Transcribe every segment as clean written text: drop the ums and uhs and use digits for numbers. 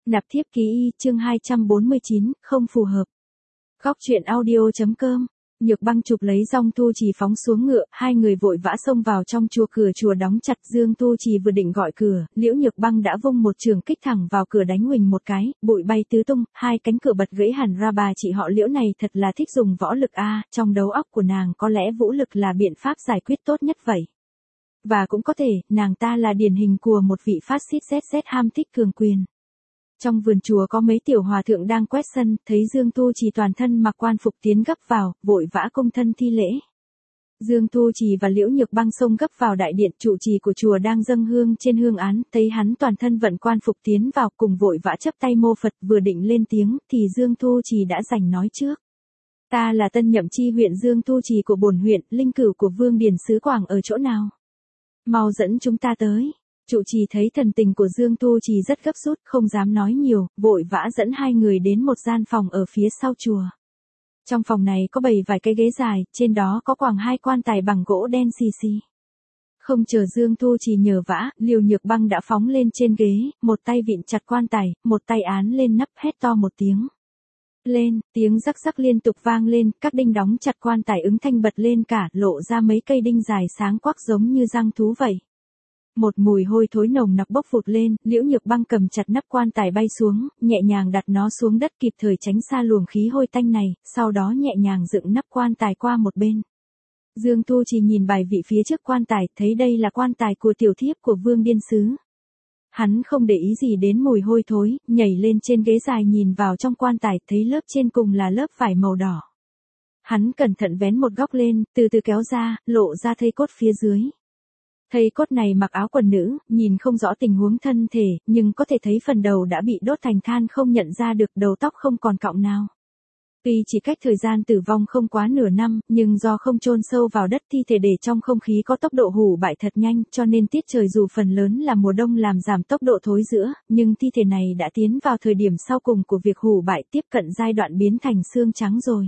Nạp thiếp ký y, chương 249, không phù hợp. Góc truyện audio.com. Nhược Băng chụp lấy Giong Tu Trì phóng xuống ngựa, hai người vội vã xông vào trong chùa, cửa chùa đóng chặt. Dương Tu Trì vừa định gọi cửa, Liễu Nhược Băng đã vung một trường kích thẳng vào cửa, đánh huỳnh một cái, bụi bay tứ tung, hai cánh cửa bật gãy hẳn ra. Bà chị họ Liễu này thật là thích dùng võ lực a, trong đầu óc của nàng có lẽ vũ lực là biện pháp giải quyết tốt nhất vậy. Và cũng có thể, nàng ta là điển hình của một vị phát xít ZZ ham thích cường quyền. Trong vườn chùa có mấy tiểu hòa thượng đang quét sân, thấy Dương Tu Trì toàn thân mặc quan phục tiến gấp vào, vội vã cung thân thi lễ. Dương Tu Trì và Liễu Nhược Băng xông gấp vào đại điện, trụ trì của chùa đang dâng hương trên hương án, thấy hắn toàn thân vận quan phục tiến vào, cùng vội vã chắp tay mô Phật. Vừa định lên tiếng thì Dương Tu Trì đã giành nói trước. Ta là tân nhậm chi huyện Dương Tu Trì của bổn huyện, linh cửu của Vương Điền xứ Quảng ở chỗ nào? Mau dẫn chúng ta tới. Trụ trì thấy thần tình của Dương Tu Trì rất gấp rút, không dám nói nhiều, vội vã dẫn hai người đến một gian phòng ở phía sau chùa. Trong phòng này có bày vài cái ghế dài, trên đó có quàng hai quan tài bằng gỗ đen xì xì. Không chờ Dương Tu Trì nhờ vả, Liễu Nhược Băng đã phóng lên trên ghế, một tay vịn chặt quan tài, một tay án lên nắp, hét to một tiếng. Lên, tiếng rắc rắc liên tục vang lên, các đinh đóng chặt quan tài ứng thanh bật lên cả, lộ ra mấy cây đinh dài sáng quắc giống như răng thú vậy. Một mùi hôi thối nồng nặc bốc vụt lên, Liễu Nhược Băng cầm chặt nắp quan tài bay xuống, nhẹ nhàng đặt nó xuống đất, kịp thời tránh xa luồng khí hôi tanh này, sau đó nhẹ nhàng dựng nắp quan tài qua một bên. Dương Tu Trì nhìn bài vị phía trước quan tài, thấy đây là quan tài của tiểu thiếp của Vương Điên xứ. Hắn không để ý gì đến mùi hôi thối, nhảy lên trên ghế dài nhìn vào trong quan tài, thấy lớp trên cùng là lớp vải màu đỏ. Hắn cẩn thận vén một góc lên, từ từ kéo ra, lộ ra thây cốt phía dưới. Thây cốt này mặc áo quần nữ, nhìn không rõ tình huống thân thể, nhưng có thể thấy phần đầu đã bị đốt thành than, không nhận ra được, đầu tóc không còn cọng nào. Tuy chỉ cách thời gian tử vong không quá nửa năm, nhưng do không chôn sâu vào đất, thi thể để trong không khí có tốc độ hủ bại thật nhanh, cho nên tiết trời dù phần lớn là mùa đông làm giảm tốc độ thối rữa, nhưng thi thể này đã tiến vào thời điểm sau cùng của việc hủ bại, tiếp cận giai đoạn biến thành xương trắng rồi.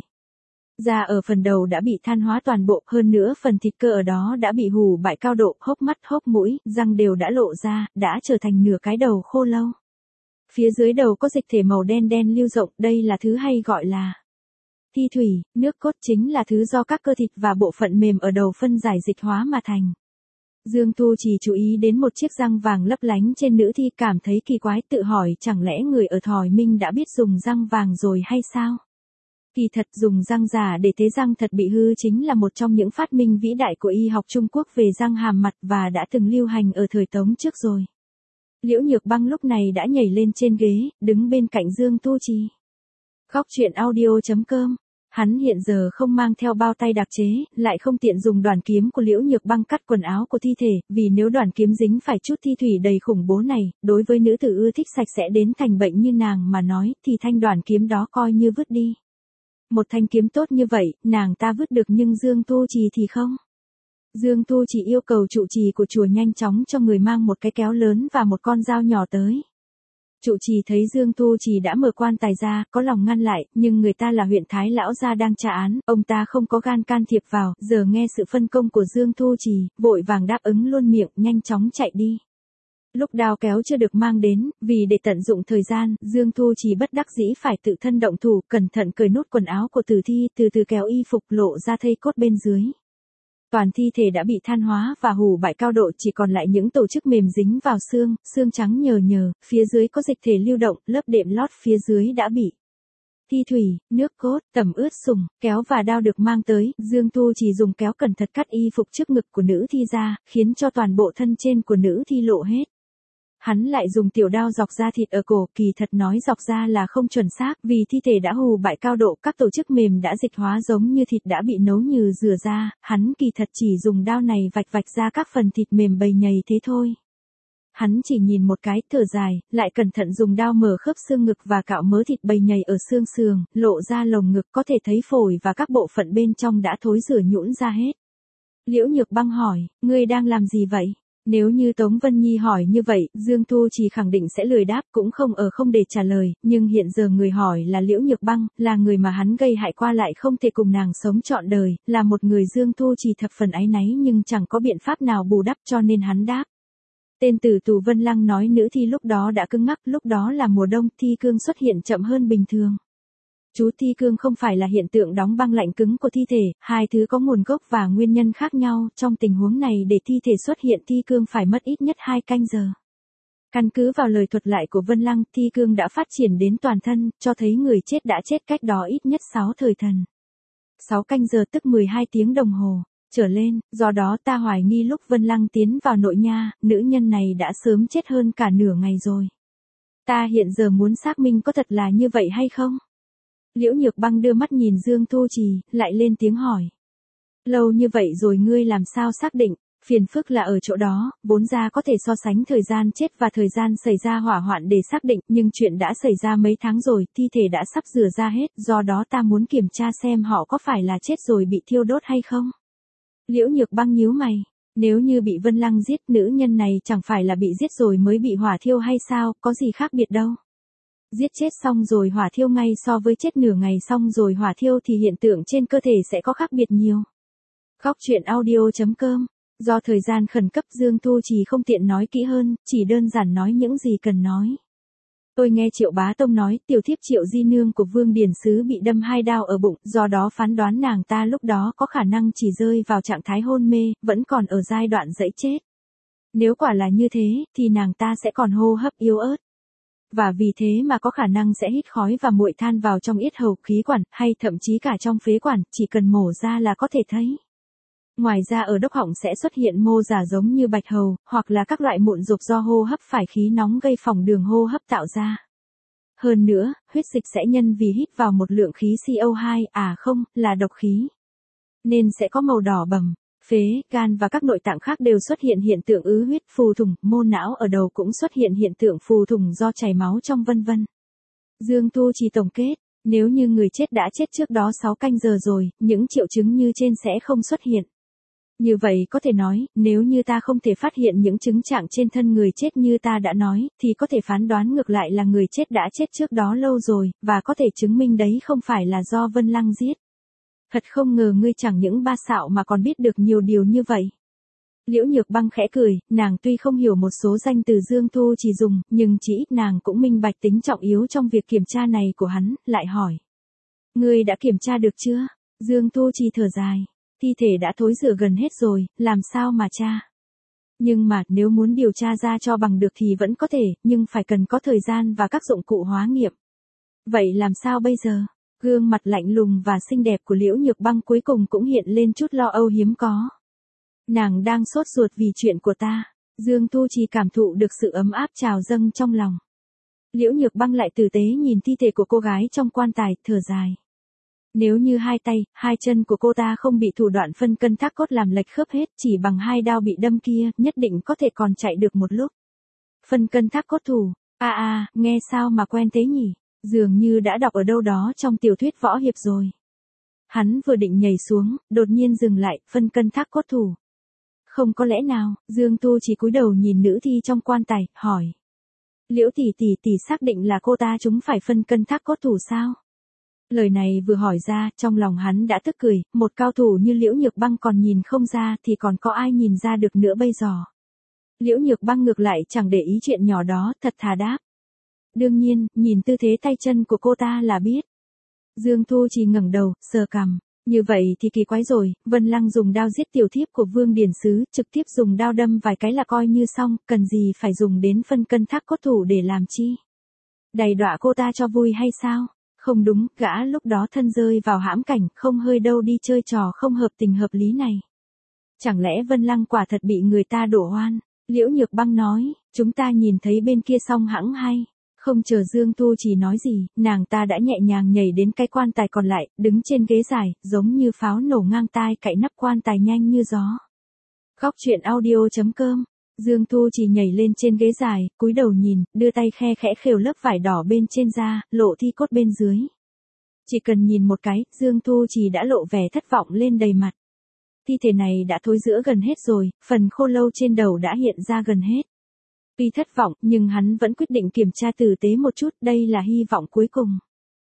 Da ở phần đầu đã bị than hóa toàn bộ, hơn nữa phần thịt cơ ở đó đã bị hủ bại cao độ, hốc mắt, hốc mũi, răng đều đã lộ ra, đã trở thành nửa cái đầu khô lâu. Phía dưới đầu có dịch thể màu đen đen lưu rộng, đây là thứ hay gọi là thi thủy, nước cốt, chính là thứ do các cơ thịt và bộ phận mềm ở đầu phân giải dịch hóa mà thành. Dương Tu chỉ chú ý đến một chiếc răng vàng lấp lánh trên nữ thi, cảm thấy kỳ quái, tự hỏi chẳng lẽ người ở Thỏi Minh đã biết dùng răng vàng rồi hay sao? Kỳ thật dùng răng giả để tế răng thật bị hư chính là một trong những phát minh vĩ đại của y học Trung Quốc về răng hàm mặt và đã từng lưu hành ở thời Tống trước rồi. Liễu Nhược Băng lúc này đã nhảy lên trên ghế, đứng bên cạnh Dương Tu Trì. Góc truyện audio.com. Hắn hiện giờ không mang theo bao tay đặc chế, lại không tiện dùng đoàn kiếm của Liễu Nhược Băng cắt quần áo của thi thể, vì nếu đoàn kiếm dính phải chút thi thủy đầy khủng bố này, đối với nữ tử ưa thích sạch sẽ đến thành bệnh như nàng mà nói, thì thanh đoàn kiếm đó coi như vứt đi. Một thanh kiếm tốt như vậy, nàng ta vứt được nhưng Dương Tu Trì thì không. Dương Tu Trì yêu cầu trụ trì của chùa nhanh chóng cho người mang một cái kéo lớn và một con dao nhỏ tới. Trụ trì thấy Dương Tu Trì đã mở quan tài ra, có lòng ngăn lại, nhưng người ta là huyện Thái lão gia đang tra án, ông ta không có gan can thiệp vào, giờ nghe sự phân công của Dương Tu Trì, vội vàng đáp ứng luôn miệng, nhanh chóng chạy đi. Lúc đao kéo chưa được mang đến, vì để tận dụng thời gian, Dương Tu Trì bất đắc dĩ phải tự thân động thủ, cẩn thận cởi nút quần áo của tử thi, từ từ kéo y phục, lộ ra thây cốt bên dưới. Toàn thi thể đã bị than hóa và hủ bại cao độ, chỉ còn lại những tổ chức mềm dính vào xương, xương trắng nhờ nhờ, phía dưới có dịch thể lưu động, lớp đệm lót phía dưới đã bị thi thủy, nước cốt, tẩm ướt sùng, kéo và đao được mang tới, Dương Tu Trì dùng kéo cẩn thận cắt y phục trước ngực của nữ thi ra, khiến cho toàn bộ thân trên của nữ thi lộ hết. Hắn lại dùng tiểu đao dọc ra thịt ở cổ, kỳ thật nói dọc ra là không chuẩn xác, vì thi thể đã hù bại cao độ, các tổ chức mềm đã dịch hóa giống như thịt đã bị nấu nhừ rửa ra, hắn kỳ thật chỉ dùng đao này vạch ra các phần thịt mềm bầy nhầy thế thôi. Hắn chỉ nhìn một cái, thở dài, lại cẩn thận dùng đao mở khớp xương ngực và cạo mớ thịt bầy nhầy ở xương sườn, lộ ra lồng ngực, có thể thấy phổi và các bộ phận bên trong đã thối rửa nhũn ra hết. Liễu Nhược Băng hỏi, ngươi đang làm gì vậy? Nếu như Tống Vân Nhi hỏi như vậy, Dương Tu Trì khẳng định sẽ lười đáp, cũng không để trả lời, nhưng hiện giờ người hỏi là Liễu Nhược Băng, là người mà hắn gây hại qua lại không thể cùng nàng sống trọn đời, là một người Dương Tu Trì thập phần áy náy nhưng chẳng có biện pháp nào bù đắp, cho nên hắn đáp. Tên tử tù Vân Lăng nói nữ thi lúc đó đã cứng ngắc, lúc đó là mùa đông, thi cương xuất hiện chậm hơn bình thường. Chú thi cương không phải là hiện tượng đóng băng lạnh cứng của thi thể, hai thứ có nguồn gốc và nguyên nhân khác nhau, trong tình huống này để thi thể xuất hiện thi cương phải mất ít nhất 2 canh giờ. Căn cứ vào lời thuật lại của Vân Lăng, thi cương đã phát triển đến toàn thân, cho thấy người chết đã chết cách đó ít nhất 6 thời thần. 6 canh giờ tức 12 tiếng đồng hồ trở lên, do đó ta hoài nghi lúc Vân Lăng tiến vào nội nha, nữ nhân này đã sớm chết hơn cả nửa ngày rồi. Ta hiện giờ muốn xác minh có thật là như vậy hay không? Liễu Nhược Băng đưa mắt nhìn Dương Thu Trì, lại lên tiếng hỏi. Lâu như vậy rồi ngươi làm sao xác định? Phiền phức là ở chỗ đó, vốn ra có thể so sánh thời gian chết và thời gian xảy ra hỏa hoạn để xác định, nhưng chuyện đã xảy ra mấy tháng rồi, thi thể đã sắp rửa ra hết, do đó ta muốn kiểm tra xem họ có phải là chết rồi bị thiêu đốt hay không. Liễu Nhược Băng nhíu mày, nếu như bị Vân Lăng giết, nữ nhân này chẳng phải là bị giết rồi mới bị hỏa thiêu hay sao, có gì khác biệt đâu. Giết chết xong rồi hỏa thiêu ngay so với chết nửa ngày xong rồi hỏa thiêu thì hiện tượng trên cơ thể sẽ có khác biệt nhiều. Góc truyện audio.com. Do thời gian khẩn cấp Dương Thu Trì không tiện nói kỹ hơn, chỉ đơn giản nói những gì cần nói. Tôi nghe Triệu Bá Tông nói tiểu thiếp Triệu Di Nương của Vương Điển Sứ bị đâm 2 đao ở bụng, do đó phán đoán nàng ta lúc đó có khả năng chỉ rơi vào trạng thái hôn mê, vẫn còn ở giai đoạn dẫy chết. Nếu quả là như thế, thì nàng ta sẽ còn hô hấp yếu ớt. Và vì thế mà có khả năng sẽ hít khói và muội than vào trong yết hầu, khí quản, hay thậm chí cả trong phế quản, chỉ cần mổ ra là có thể thấy. Ngoài ra ở đốc họng sẽ xuất hiện mô giả giống như bạch hầu, hoặc là các loại mụn dục do hô hấp phải khí nóng gây phỏng đường hô hấp tạo ra. Hơn nữa, huyết dịch sẽ nhân vì hít vào một lượng khí CO2, không, là độc khí. Nên sẽ có màu đỏ bầm. Phế, gan và các nội tạng khác đều xuất hiện hiện tượng ứ huyết, phù thủng, mô não ở đầu cũng xuất hiện hiện tượng phù thủng do chảy máu trong vân vân. Dương Thu Trì tổng kết, nếu như người chết đã chết trước đó 6 canh giờ rồi, những triệu chứng như trên sẽ không xuất hiện. Như vậy có thể nói, nếu như ta không thể phát hiện những chứng trạng trên thân người chết như ta đã nói, thì có thể phán đoán ngược lại là người chết đã chết trước đó lâu rồi, và có thể chứng minh đấy không phải là do Vân Lăng giết. Thật không ngờ ngươi chẳng những ba xạo mà còn biết được nhiều điều như vậy. Liễu Nhược Băng khẽ cười, nàng tuy không hiểu một số danh từ Dương Thu Trì dùng, nhưng chỉ ít nàng cũng minh bạch tính trọng yếu trong việc kiểm tra này của hắn, lại hỏi. Ngươi đã kiểm tra được chưa? Dương Thu Trì thở dài. Thi thể đã thối rữa gần hết rồi, làm sao mà tra? Nhưng mà, nếu muốn điều tra ra cho bằng được thì vẫn có thể, nhưng phải cần có thời gian và các dụng cụ hóa nghiệm. Vậy làm sao bây giờ? Gương mặt lạnh lùng và xinh đẹp của Liễu Nhược Băng cuối cùng cũng hiện lên chút lo âu hiếm có. Nàng đang sốt ruột vì chuyện của ta. Dương Thu Trì cảm thụ được sự ấm áp trào dâng trong lòng. Liễu Nhược Băng lại tử tế nhìn thi thể của cô gái trong quan tài, thở dài. Nếu như hai tay, hai chân của cô ta không bị thủ đoạn phân cân thác cốt làm lệch khớp hết, chỉ bằng 2 đao bị đâm kia, nhất định có thể còn chạy được một lúc. Phân cân thác cốt thủ, nghe sao mà quen thế nhỉ? Dường như đã đọc ở đâu đó trong tiểu thuyết võ hiệp rồi. Hắn vừa định nhảy xuống, đột nhiên dừng lại, phân cân thác cốt thủ. Không có lẽ nào, Dương Tu chỉ cúi đầu nhìn nữ thi trong quan tài, hỏi. Liễu tỷ xác định là cô ta chúng phải phân cân thác cốt thủ sao? Lời này vừa hỏi ra, trong lòng hắn đã tức cười, một cao thủ như Liễu Nhược Băng còn nhìn không ra thì còn có ai nhìn ra được nữa bây giờ. Liễu Nhược Băng ngược lại chẳng để ý chuyện nhỏ đó, thật thà đáp. Đương nhiên, nhìn tư thế tay chân của cô ta là biết. Dương Thu chỉ ngẩng đầu, sờ cằm. Như vậy thì kỳ quái rồi, Vân Lăng dùng đao giết tiểu thiếp của Vương Điển Sứ, trực tiếp dùng đao đâm vài cái là coi như xong, cần gì phải dùng đến phân cân thác cốt thủ để làm chi? Đày đọa cô ta cho vui hay sao? Không đúng, gã lúc đó thân rơi vào hãm cảnh, không hơi đâu đi chơi trò không hợp tình hợp lý này. Chẳng lẽ Vân Lăng quả thật bị người ta đổ oan? Liễu Nhược Băng nói, chúng ta nhìn thấy bên kia xong hẵng hay. Không chờ Dương Tu chỉ nói gì, nàng ta đã nhẹ nhàng nhảy đến cái quan tài còn lại, đứng trên ghế dài, giống như pháo nổ ngang tai cạy nắp quan tài nhanh như gió. Góc truyện audio.com. Dương Thu chỉ nhảy lên trên ghế dài, cúi đầu nhìn, đưa tay khe khẽ khều lớp vải đỏ bên trên da, lộ thi cốt bên dưới. Chỉ cần nhìn một cái, Dương Thu chỉ đã lộ vẻ thất vọng lên đầy mặt. Thi thể này đã thối rữa gần hết rồi, phần khô lâu trên đầu đã hiện ra gần hết. Tuy thất vọng, nhưng hắn vẫn quyết định kiểm tra tử tế một chút, đây là hy vọng cuối cùng.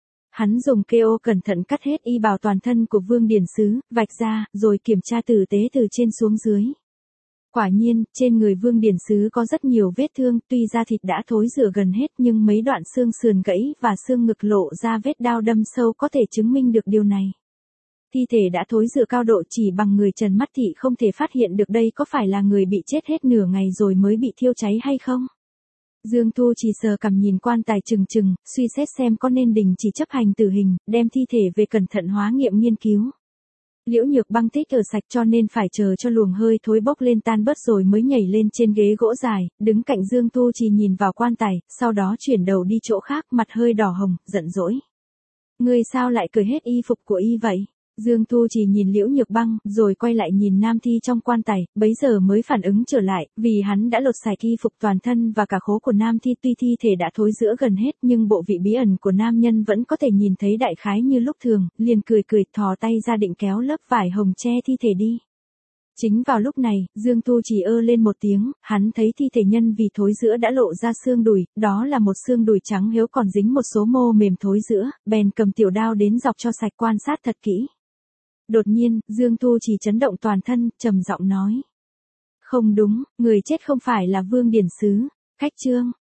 Hắn dùng keo cẩn thận cắt hết y bào toàn thân của Vương Điển Sứ, vạch ra, rồi kiểm tra tử tế từ trên xuống dưới. Quả nhiên, trên người Vương Điển Sứ có rất nhiều vết thương, tuy da thịt đã thối rữa gần hết nhưng mấy đoạn xương sườn gãy và xương ngực lộ ra vết đao đâm sâu có thể chứng minh được điều này. Thi thể đã thối rữa cao độ chỉ bằng người trần mắt thị không thể phát hiện được đây có phải là người bị chết hết nửa ngày rồi mới bị thiêu cháy hay không. Dương Thu chỉ sờ cằm nhìn quan tài chừng chừng, suy xét xem có nên đình chỉ chấp hành tử hình, đem thi thể về cẩn thận hóa nghiệm nghiên cứu. Liễu Nhược Băng thích ở sạch cho nên phải chờ cho luồng hơi thối bốc lên tan bớt rồi mới nhảy lên trên ghế gỗ dài, đứng cạnh Dương Tu chỉ nhìn vào quan tài, sau đó chuyển đầu đi chỗ khác, mặt hơi đỏ hồng, giận dỗi. Ngươi sao lại cởi hết y phục của y vậy? Dương Tu chỉ nhìn Liễu Nhược Băng, rồi quay lại nhìn nam thi trong quan tài, bấy giờ mới phản ứng trở lại, vì hắn đã lột sạch y phục toàn thân và cả khố của nam thi, tuy thi thể đã thối rữa gần hết nhưng bộ vị bí ẩn của nam nhân vẫn có thể nhìn thấy đại khái như lúc thường, liền cười cười thò tay ra định kéo lớp vải hồng che thi thể đi. Chính vào lúc này, Dương Tu chỉ ơ lên một tiếng, hắn thấy thi thể nhân vì thối rữa đã lộ ra xương đùi, đó là một xương đùi trắng héo còn dính một số mô mềm thối rữa, bèn cầm tiểu đao đến dọc cho sạch quan sát thật kỹ. Đột nhiên, Dương Tu chỉ chấn động toàn thân, trầm giọng nói. Không đúng, người chết không phải là Vương Điển Sứ. Khách trương,